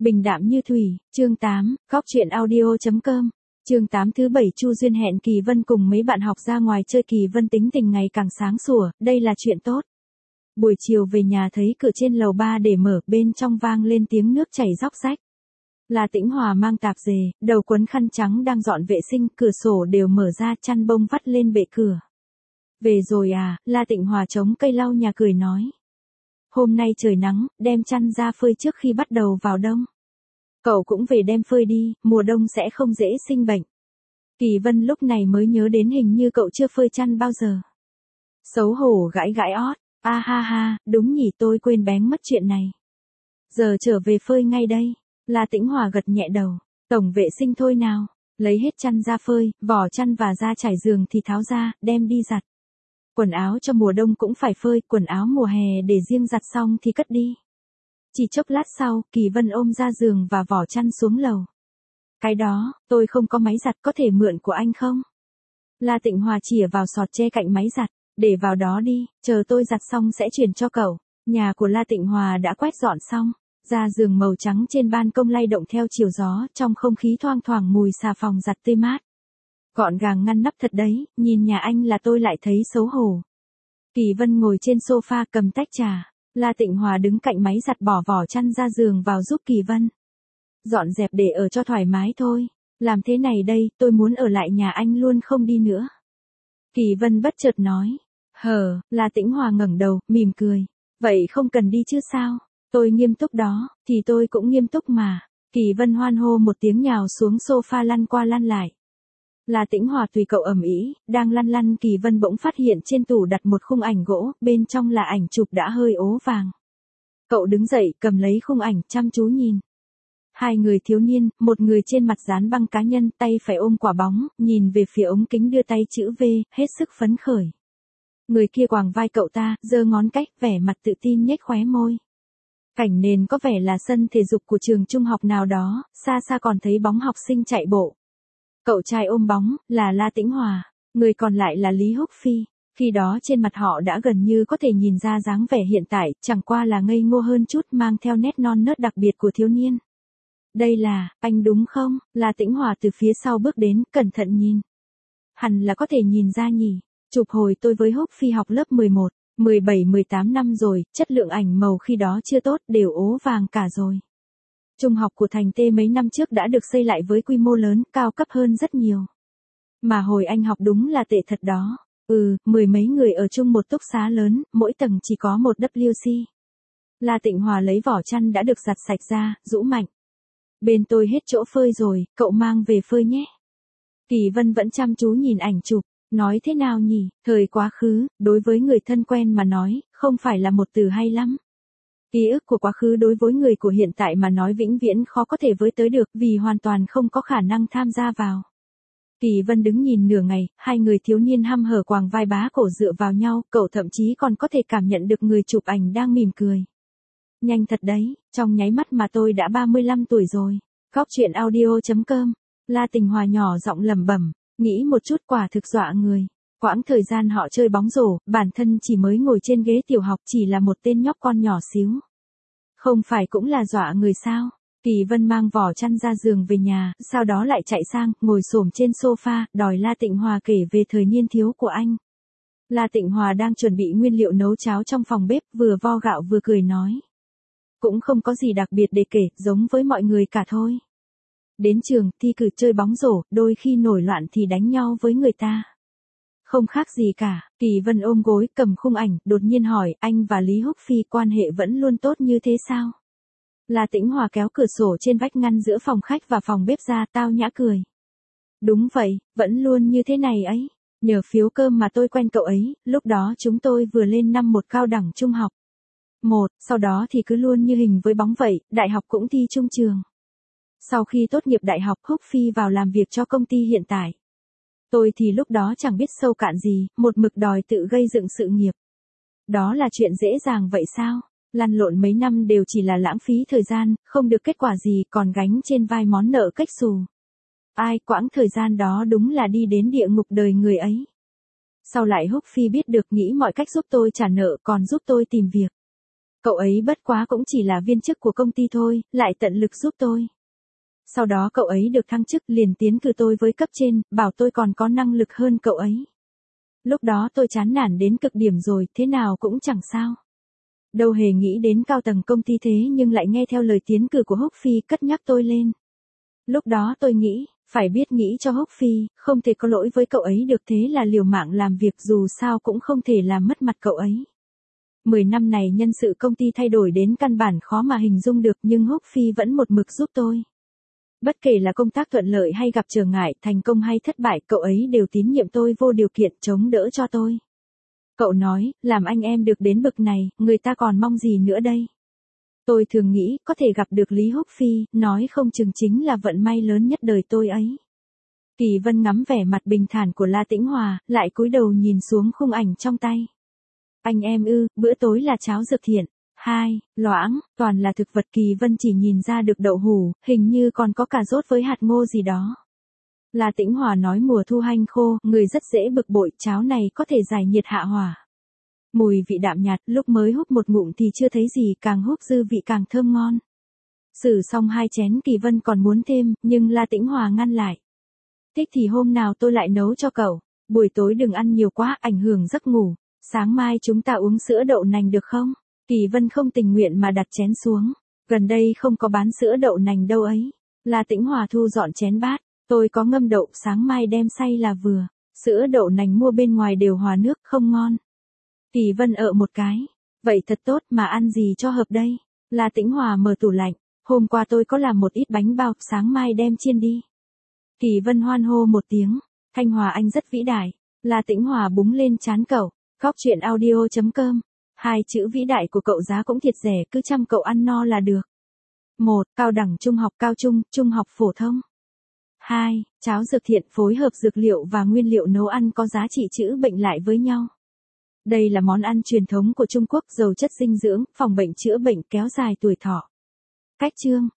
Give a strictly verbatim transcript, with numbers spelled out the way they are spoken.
Bình đạm như thủy, chương tám, góc truyện audio.com. Chương tám thứ bảy Chu Duyên hẹn Kỳ Vân cùng mấy bạn học ra ngoài chơi. Kỳ Vân tính tình ngày càng sáng sủa, đây là chuyện tốt. Buổi chiều về nhà thấy cửa trên lầu ba để mở, bên trong vang lên tiếng nước chảy róc rách. La Tĩnh Hòa mang tạp dề, đầu quấn khăn trắng đang dọn vệ sinh, cửa sổ đều mở ra, chăn bông vắt lên bệ cửa. Về rồi à? La Tĩnh Hòa chống cây lau nhà cười nói. Hôm nay trời nắng, đem chăn ra phơi trước khi bắt đầu vào đông. Cậu cũng về đem phơi đi, mùa đông sẽ không dễ sinh bệnh. Kỳ Vân lúc này mới nhớ đến hình như cậu chưa phơi chăn bao giờ. Xấu hổ gãi gãi ót, a ha ha, đúng nhỉ, tôi quên bén mất chuyện này. Giờ trở về phơi ngay đây. La Tĩnh Hòa gật nhẹ đầu, tổng vệ sinh thôi nào, lấy hết chăn ra phơi, vỏ chăn và da trải giường thì tháo ra, đem đi giặt. Quần áo cho mùa đông cũng phải phơi, quần áo mùa hè để riêng giặt xong thì cất đi. Chỉ chốc lát sau, Kỳ Vân ôm ra giường và vỏ chăn xuống lầu. Cái đó, tôi không có máy giặt, có thể mượn của anh không? La Tĩnh Hòa chìa vào sọt tre cạnh máy giặt, để vào đó đi, chờ tôi giặt xong sẽ chuyển cho cậu. Nhà của La Tĩnh Hòa đã quét dọn xong, da giường màu trắng trên ban công lay động theo chiều gió, trong không khí thoang thoảng mùi xà phòng giặt tươi mát. Gọn gàng ngăn nắp thật đấy, nhìn nhà anh là tôi lại thấy xấu hổ. Kỳ Vân ngồi trên sofa cầm tách trà, La Tĩnh Hòa đứng cạnh máy giặt bỏ vỏ chăn ra giường vào giúp Kỳ Vân. Dọn dẹp để ở cho thoải mái thôi, làm thế này đây, tôi muốn ở lại nhà anh luôn không đi nữa. Kỳ Vân bất chợt nói, hờ, La Tĩnh Hòa ngẩng đầu, mỉm cười, vậy không cần đi chứ sao, tôi nghiêm túc đó, thì tôi cũng nghiêm túc mà. Kỳ Vân hoan hô một tiếng nhào xuống sofa lăn qua lăn lại. La Tĩnh Hòa tùy cậu ầm ĩ, đang lăn lăn Kỳ Vân bỗng phát hiện trên tủ đặt một khung ảnh gỗ, bên trong là ảnh chụp đã hơi ố vàng. Cậu đứng dậy, cầm lấy khung ảnh, chăm chú nhìn. Hai người thiếu niên, một người trên mặt dán băng cá nhân, tay phải ôm quả bóng, nhìn về phía ống kính đưa tay chữ V, hết sức phấn khởi. Người kia quàng vai cậu ta, giơ ngón cách, vẻ mặt tự tin nhếch khóe môi. Cảnh nền có vẻ là sân thể dục của trường trung học nào đó, xa xa còn thấy bóng học sinh chạy bộ. Cậu trai ôm bóng, là La Tĩnh Hòa, người còn lại là Lý Húc Phi, khi đó trên mặt họ đã gần như có thể nhìn ra dáng vẻ hiện tại, chẳng qua là ngây ngô hơn chút, mang theo nét non nớt đặc biệt của thiếu niên. Đây là, anh đúng không? La Tĩnh Hòa từ phía sau bước đến, cẩn thận nhìn. Hẳn là có thể nhìn ra nhỉ, chụp hồi tôi với Húc Phi học lớp mười một, mười bảy, mười tám năm rồi, chất lượng ảnh màu khi đó chưa tốt, đều ố vàng cả rồi. Trung học của Thành Tê mấy năm trước đã được xây lại với quy mô lớn, cao cấp hơn rất nhiều. Mà hồi anh học đúng là tệ thật đó. Ừ, mười mấy người ở chung một túc xá lớn, mỗi tầng chỉ có một W C. La Tĩnh Hòa lấy vỏ chăn đã được giặt sạch ra, rũ mạnh. Bên tôi hết chỗ phơi rồi, cậu mang về phơi nhé. Kỳ Vân vẫn chăm chú nhìn ảnh chụp, nói thế nào nhỉ, thời quá khứ, đối với người thân quen mà nói, không phải là một từ hay lắm. Ký ức của quá khứ đối với người của hiện tại mà nói vĩnh viễn khó có thể với tới được, vì hoàn toàn không có khả năng tham gia vào. Kỳ Vân đứng nhìn nửa ngày, hai người thiếu niên hăm hở quàng vai bá cổ dựa vào nhau, cậu thậm chí còn có thể cảm nhận được người chụp ảnh đang mỉm cười. Nhanh thật đấy, trong nháy mắt mà tôi đã ba mươi lăm tuổi rồi. Góc truyện audio.com. La Tĩnh Hòa nhỏ giọng lẩm bẩm, nghĩ một chút quả thực dọa người. Quãng thời gian họ chơi bóng rổ, bản thân chỉ mới ngồi trên ghế tiểu học, chỉ là một tên nhóc con nhỏ xíu. Không phải cũng là dọa người sao? Kỳ Vân mang vỏ chăn ra giường về nhà, sau đó lại chạy sang, ngồi xổm trên sofa, đòi La Tĩnh Hòa kể về thời niên thiếu của anh. La Tĩnh Hòa đang chuẩn bị nguyên liệu nấu cháo trong phòng bếp, vừa vo gạo vừa cười nói. Cũng không có gì đặc biệt để kể, giống với mọi người cả thôi. Đến trường, thi cử chơi bóng rổ, đôi khi nổi loạn thì đánh nhau với người ta. Không khác gì cả. Kỳ Vân ôm gối, cầm khung ảnh, đột nhiên hỏi, anh và Lý Húc Phi quan hệ vẫn luôn tốt như thế sao? La Tĩnh Hòa kéo cửa sổ trên vách ngăn giữa phòng khách và phòng bếp ra, tao nhã cười. Đúng vậy, vẫn luôn như thế này ấy. Nhờ phiếu cơm mà tôi quen cậu ấy, lúc đó chúng tôi vừa lên năm một cao đẳng trung học. Một, sau đó thì cứ luôn như hình với bóng vậy, đại học cũng thi chung trường. Sau khi tốt nghiệp đại học, Húc Phi vào làm việc cho công ty hiện tại. Tôi thì lúc đó chẳng biết sâu cạn gì, một mực đòi tự gây dựng sự nghiệp. Đó là chuyện dễ dàng vậy sao? Lăn lộn mấy năm đều chỉ là lãng phí thời gian, không được kết quả gì, còn gánh trên vai món nợ cách xù. Ai, quãng thời gian đó đúng là đi đến địa ngục đời người ấy. Sau lại Húc Phi biết được, nghĩ mọi cách giúp tôi trả nợ, còn giúp tôi tìm việc. Cậu ấy bất quá cũng chỉ là viên chức của công ty thôi, lại tận lực giúp tôi. Sau đó cậu ấy được thăng chức liền tiến cử tôi với cấp trên, bảo tôi còn có năng lực hơn cậu ấy. Lúc đó tôi chán nản đến cực điểm rồi, thế nào cũng chẳng sao. Đâu hề nghĩ đến cao tầng công ty thế nhưng lại nghe theo lời tiến cử của Húc Phi cất nhắc tôi lên. Lúc đó tôi nghĩ, phải biết nghĩ cho Húc Phi, không thể có lỗi với cậu ấy được, thế là liều mạng làm việc dù sao cũng không thể làm mất mặt cậu ấy. Mười năm này nhân sự công ty thay đổi đến căn bản khó mà hình dung được nhưng Húc Phi vẫn một mực giúp tôi. Bất kể là công tác thuận lợi hay gặp trở ngại, thành công hay thất bại, cậu ấy đều tín nhiệm tôi vô điều kiện chống đỡ cho tôi. Cậu nói, làm anh em được đến bực này, người ta còn mong gì nữa đây? Tôi thường nghĩ, có thể gặp được Lý Húc Phi, nói không chừng chính là vận may lớn nhất đời tôi ấy. Kỳ Vân ngắm vẻ mặt bình thản của La Tĩnh Hòa, lại cúi đầu nhìn xuống khung ảnh trong tay. Anh em ư, bữa tối là cháo dược thiện. Hai, loãng, toàn là thực vật. Kỳ Vân chỉ nhìn ra được đậu hủ, hình như còn có cà rốt với hạt ngô gì đó. La Tĩnh Hòa nói mùa thu hanh khô, người rất dễ bực bội, cháo này có thể giải nhiệt hạ hỏa. Mùi vị đạm nhạt, lúc mới húp một ngụm thì chưa thấy gì, càng húp dư vị càng thơm ngon. Xử xong hai chén Kỳ Vân còn muốn thêm, nhưng La Tĩnh Hòa ngăn lại. Thích thì hôm nào tôi lại nấu cho cậu, buổi tối đừng ăn nhiều quá, ảnh hưởng giấc ngủ, sáng mai chúng ta uống sữa đậu nành được không? Kỳ Vân không tình nguyện mà đặt chén xuống, gần đây không có bán sữa đậu nành đâu ấy. La Tĩnh Hòa thu dọn chén bát, tôi có ngâm đậu, sáng mai đem xay là vừa, sữa đậu nành mua bên ngoài đều hòa nước, không ngon. Kỳ Vân ợ một cái, vậy thật tốt mà ăn gì cho hợp đây? La Tĩnh Hòa mở tủ lạnh, hôm qua tôi có làm một ít bánh bao, sáng mai đem chiên đi. Kỳ Vân hoan hô một tiếng, Thanh Hòa anh rất vĩ đại. La Tĩnh Hòa búng lên trán cậu, Góc Chuyện Audio chấm com. Hai chữ vĩ đại của cậu giá cũng thiệt rẻ, cứ chăm cậu ăn no là được. Một, cao đẳng trung học cao trung, trung học phổ thông. Hai, cháo dược thiện phối hợp dược liệu và nguyên liệu nấu ăn có giá trị chữa bệnh lại với nhau. Đây là món ăn truyền thống của Trung Quốc, giàu chất dinh dưỡng, phòng bệnh chữa bệnh, kéo dài tuổi thọ. Cách chương